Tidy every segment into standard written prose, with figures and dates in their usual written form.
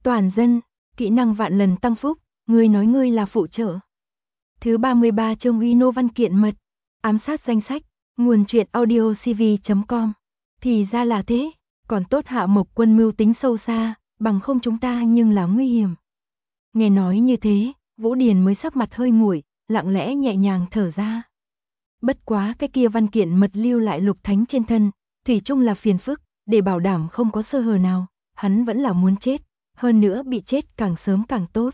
Toàn dân, kỹ năng vạn lần tăng phúc, ngươi nói ngươi là phụ trợ. Thứ 33 chương uy nô văn kiện mật, ám sát danh sách, nguồn truyện audiocv.com. Thì ra là thế, còn tốt Hạ Mộc Quân mưu tính sâu xa, bằng không chúng ta nhưng là nguy hiểm. Nghe nói như thế, Vũ Điền mới sắc mặt hơi nguội, lặng lẽ nhẹ nhàng thở ra. Bất quá cái kia văn kiện mật lưu lại Lục Thánh trên thân, thủy chung là phiền phức, để bảo đảm không có sơ hở nào, hắn vẫn là muốn chết, hơn nữa bị chết càng sớm càng tốt.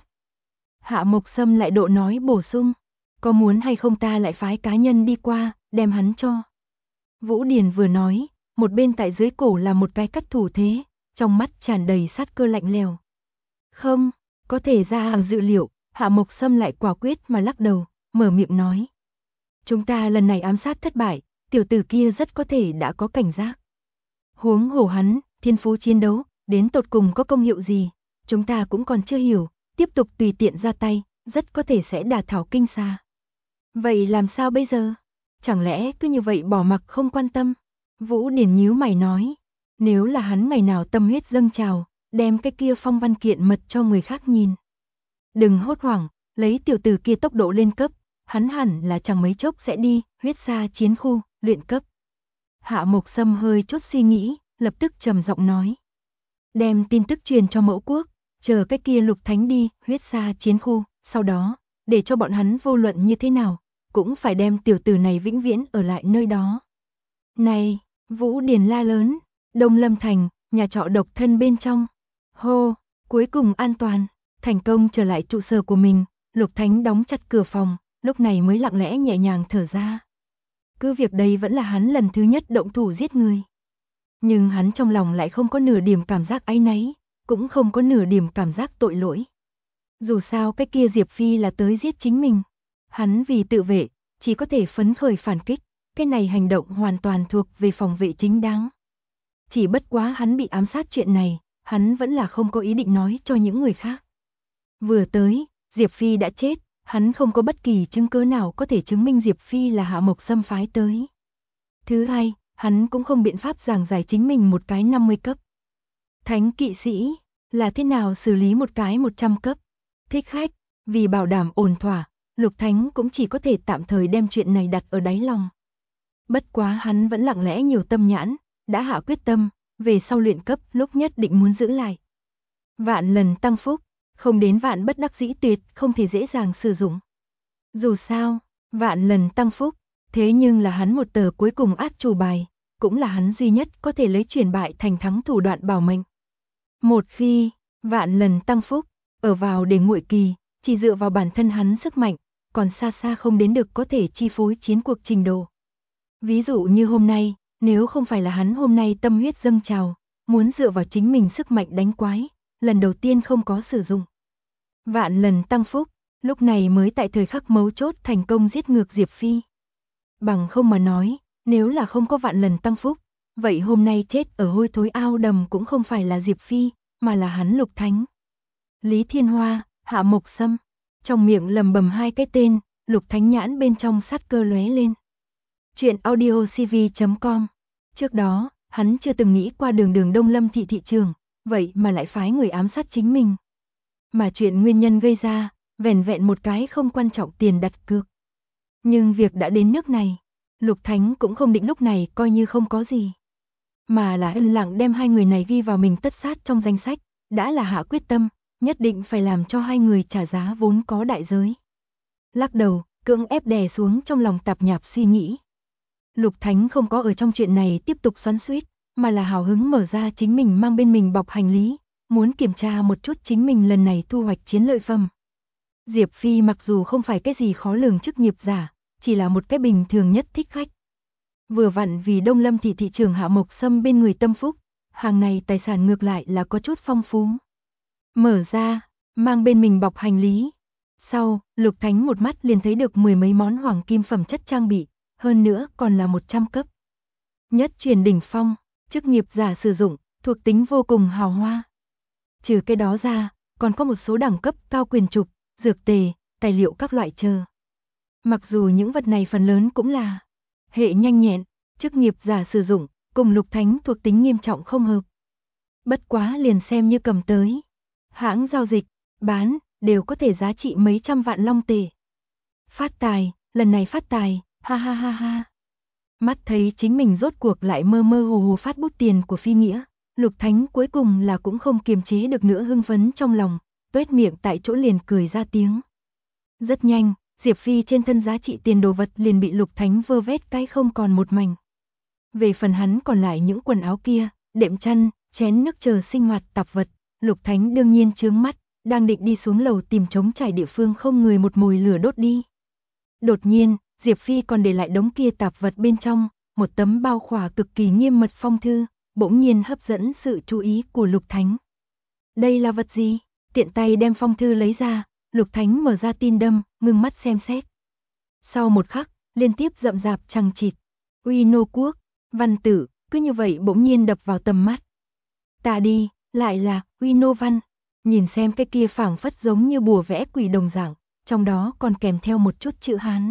Hạ Mộc Sâm lại độ nói bổ sung, có muốn hay không ta lại phái cá nhân đi qua, đem hắn cho. Vũ Điền vừa nói, một bên tại dưới cổ là một cái cắt thủ thế, trong mắt tràn đầy sát cơ lạnh lẽo. Không, có thể ra hàng dự liệu, Hạ Mộc Sâm lại quả quyết mà lắc đầu, mở miệng nói. Chúng ta lần này ám sát thất bại, tiểu tử kia rất có thể đã có cảnh giác. Huống hồ hắn, thiên phú chiến đấu, đến tột cùng có công hiệu gì, chúng ta cũng còn chưa hiểu, tiếp tục tùy tiện ra tay, rất có thể sẽ đả thảo kinh xa. Vậy làm sao bây giờ? Chẳng lẽ cứ như vậy bỏ mặc không quan tâm? Vũ Điển nhíu mày nói, nếu là hắn ngày nào tâm huyết dâng trào, đem cái kia phong văn kiện mật cho người khác nhìn. Đừng hốt hoảng, lấy tiểu tử kia tốc độ lên cấp, hắn hẳn là chẳng mấy chốc sẽ đi, huyết sa chiến khu, luyện cấp. Hạ Mộc Sâm hơi chút suy nghĩ, lập tức trầm giọng nói. Đem tin tức truyền cho mẫu quốc, chờ cái kia Lục Thánh đi, huyết sa chiến khu, sau đó, để cho bọn hắn vô luận như thế nào, cũng phải đem tiểu tử này vĩnh viễn ở lại nơi đó. Này, Vũ Điền la lớn, Đông Lâm Thành, nhà trọ độc thân bên trong. Hô, cuối cùng an toàn, thành công trở lại trụ sở của mình, Lục Thánh đóng chặt cửa phòng, lúc này mới lặng lẽ nhẹ nhàng thở ra. Cứ việc đây vẫn là hắn lần thứ nhất động thủ giết người. Nhưng hắn trong lòng lại không có nửa điểm cảm giác áy náy, cũng không có nửa điểm cảm giác tội lỗi. Dù sao cái kia Diệp Phi là tới giết chính mình. Hắn vì tự vệ, chỉ có thể phấn khởi phản kích, cái này hành động hoàn toàn thuộc về phòng vệ chính đáng. Chỉ bất quá hắn bị ám sát chuyện này, hắn vẫn là không có ý định nói cho những người khác. Vừa tới, Diệp Phi đã chết, hắn không có bất kỳ chứng cứ nào có thể chứng minh Diệp Phi là Hạ Mộc Sâm phái tới. Thứ hai, hắn cũng không biện pháp giảng giải chính mình một cái 50 cấp. Thánh kỵ sĩ, là thế nào xử lý một cái 100 cấp. Thích khách, vì bảo đảm ổn thỏa, Lục Thánh cũng chỉ có thể tạm thời đem chuyện này đặt ở đáy lòng. Bất quá hắn vẫn lặng lẽ nhiều tâm nhãn, đã hạ quyết tâm, về sau luyện cấp lúc nhất định muốn giữ lại. Vạn lần tăng phúc, không đến vạn bất đắc dĩ tuyệt không thể dễ dàng sử dụng. Dù sao, vạn lần tăng phúc, thế nhưng là hắn một tờ cuối cùng át chủ bài, cũng là hắn duy nhất có thể lấy chuyển bại thành thắng thủ đoạn bảo mệnh. Một khi, vạn lần tăng phúc, ở vào để nguội kỳ, chỉ dựa vào bản thân hắn sức mạnh, còn xa xa không đến được có thể chi phối chiến cuộc trình độ. Ví dụ như hôm nay, nếu không phải là hắn hôm nay tâm huyết dâng trào, muốn dựa vào chính mình sức mạnh đánh quái, lần đầu tiên không có sử dụng. Vạn lần tăng phúc, lúc này mới tại thời khắc mấu chốt thành công giết ngược Diệp Phi. Bằng không mà nói, nếu là không có vạn lần tăng phúc, vậy hôm nay chết ở hôi thối ao đầm cũng không phải là Diệp Phi, mà là hắn Lục Thánh. Lý Thiên Hoa, Hạ Mộc Sâm, trong miệng lầm bầm hai cái tên, Lục Thánh nhãn bên trong sát cơ lóe lên. Chuyện audiocv.com. Trước đó, hắn chưa từng nghĩ qua đường Đông Lâm thị thị trường, vậy mà lại phái người ám sát chính mình. Mà chuyện nguyên nhân gây ra, vẻn vẹn một cái không quan trọng tiền đặt cược. Nhưng việc đã đến nước này, Lục Thánh cũng không định lúc này coi như không có gì. Mà là yên lặng đem hai người này ghi vào mình tất sát trong danh sách, đã là hạ quyết tâm, nhất định phải làm cho hai người trả giá vốn có đại giới. Lắc đầu, cưỡng ép đè xuống trong lòng tạp nhạp suy nghĩ. Lục Thánh không có ở trong chuyện này tiếp tục xoắn xuýt, mà là hào hứng mở ra chính mình mang bên mình bọc hành lý, muốn kiểm tra một chút chính mình lần này thu hoạch chiến lợi phẩm. Diệp Phi mặc dù không phải cái gì khó lường chức nghiệp giả, chỉ là một cái bình thường nhất thích khách. Vừa vặn vì Đông Lâm thị thị trường Hạ Mộc Sâm bên người tâm phúc, hàng này tài sản ngược lại là có chút phong phú. Mở ra, mang bên mình bọc hành lý. Sau, Lục Thánh một mắt liền thấy được mười mấy món hoàng kim phẩm chất trang bị, hơn nữa còn là 100 cấp. Nhất truyền đỉnh phong, chức nghiệp giả sử dụng, thuộc tính vô cùng hào hoa. Trừ cái đó ra, còn có một số đẳng cấp cao quyền trục, dược tề, tài liệu các loại chờ. Mặc dù những vật này phần lớn cũng là hệ nhanh nhẹn, chức nghiệp giả sử dụng, cùng Lục Thánh thuộc tính nghiêm trọng không hợp. Bất quá liền xem như cầm tới. hãng giao dịch, bán, đều có thể giá trị mấy trăm vạn long tệ. Phát tài, lần này phát tài, ha ha ha ha. Mắt thấy chính mình rốt cuộc lại mơ mơ hồ hồ phát bút tiền của Phi Nghĩa, Lục Thánh cuối cùng là cũng không kiềm chế được nữa hưng phấn trong lòng, tuét miệng tại chỗ liền cười ra tiếng. Rất nhanh, Diệp Phi trên thân giá trị tiền đồ vật liền bị Lục Thánh vơ vét cái không còn một mảnh. Về phần hắn còn lại những quần áo kia, đệm chăn, chén nước chờ sinh hoạt tạp vật, Lục Thánh đương nhiên chướng mắt, đang định đi xuống lầu tìm trống trải địa phương không người một mồi lửa đốt đi. Đột nhiên, Diệp Phi còn để lại đống kia tạp vật bên trong, một tấm bao khỏa cực kỳ nghiêm mật phong thư, bỗng nhiên hấp dẫn sự chú ý của Lục Thánh. Đây là vật gì? Tiện tay đem phong thư lấy ra, Lục Thánh mở ra tin đâm, ngưng mắt xem xét. Sau một khắc, liên tiếp rậm rạp chằng chịt, Uy Nô Quốc, văn tử, cứ như vậy bỗng nhiên đập vào tầm mắt. Ta đi, lại là Uy Nô Văn, nhìn xem cái kia phảng phất giống như bùa vẽ quỷ đồng dạng, trong đó còn kèm theo một chút chữ Hán.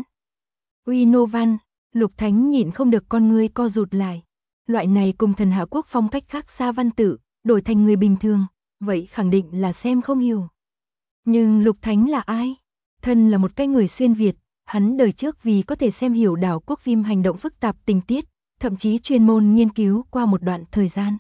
Uy Nô Văn, Lục Thánh nhịn không được con ngươi co rụt lại. Loại này cùng thần Hạ Quốc phong cách khác xa văn tự, đổi thành người bình thường, vậy khẳng định là xem không hiểu. Nhưng Lục Thánh là ai? Thân là một cái người xuyên Việt, hắn đời trước vì có thể xem hiểu đảo quốc phim hành động phức tạp tình tiết, thậm chí chuyên môn nghiên cứu qua một đoạn thời gian.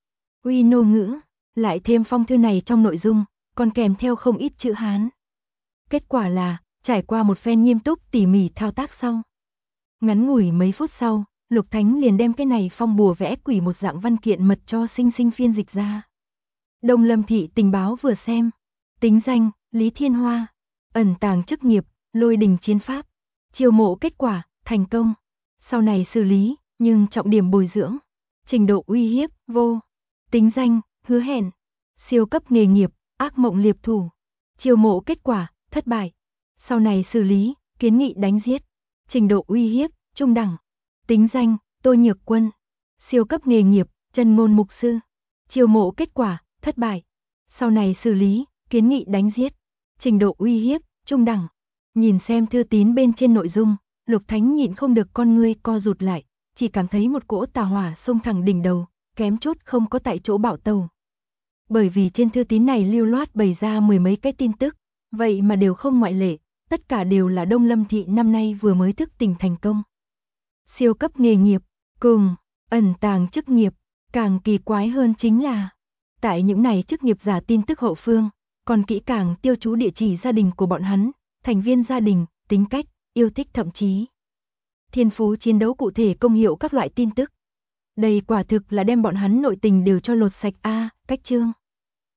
Uy Nô ngữ, lại thêm phong thư này trong nội dung, còn kèm theo không ít chữ Hán. Kết quả là, trải qua một phen nghiêm túc tỉ mỉ thao tác sau. Ngắn ngủi mấy phút sau, Lục Thánh liền đem cái này phong bùa vẽ quỷ một dạng văn kiện mật cho sinh phiên dịch ra. Đông Lâm thị tình báo vừa xem, tính danh, Lý Thiên Hoa, ẩn tàng chức nghiệp, Lôi đình chiến pháp, chiêu mộ kết quả, thành công, sau này xử lý, nhưng trọng điểm bồi dưỡng, trình độ uy hiếp, vô, tính danh, hứa hẹn, siêu cấp nghề nghiệp, ác mộng liệp thủ, chiêu mộ kết quả, thất bại, sau này xử lý, kiến nghị đánh giết, trình độ uy hiếp, trung đẳng, tính danh, Tô Nhược Quân, siêu cấp nghề nghiệp, Chân Ngôn Mục Sư, chiêu mộ kết quả, thất bại, sau này xử lý, kiến nghị đánh giết, trình độ uy hiếp, trung đẳng. Nhìn xem thư tín bên trên nội dung, Lục Thánh nhịn không được con ngươi co rụt lại, chỉ cảm thấy một cỗ tà hỏa xông thẳng đỉnh đầu, kém chút không có tại chỗ bạo tàu. Bởi vì trên thư tín này lưu loát bày ra mười mấy cái tin tức, vậy mà đều không ngoại lệ, tất cả đều là Đông Lâm thị năm nay vừa mới thức tỉnh thành công. Siêu cấp nghề nghiệp, cùng ẩn tàng chức nghiệp, càng kỳ quái hơn chính là tại những này chức nghiệp giả tin tức hậu phương, còn kỹ càng tiêu chú địa chỉ gia đình của bọn hắn, thành viên gia đình, tính cách, yêu thích thậm chí thiên phú chiến đấu cụ thể công hiệu các loại tin tức. Đây quả thực là đem bọn hắn nội tình đều cho lột sạch a, cách chương.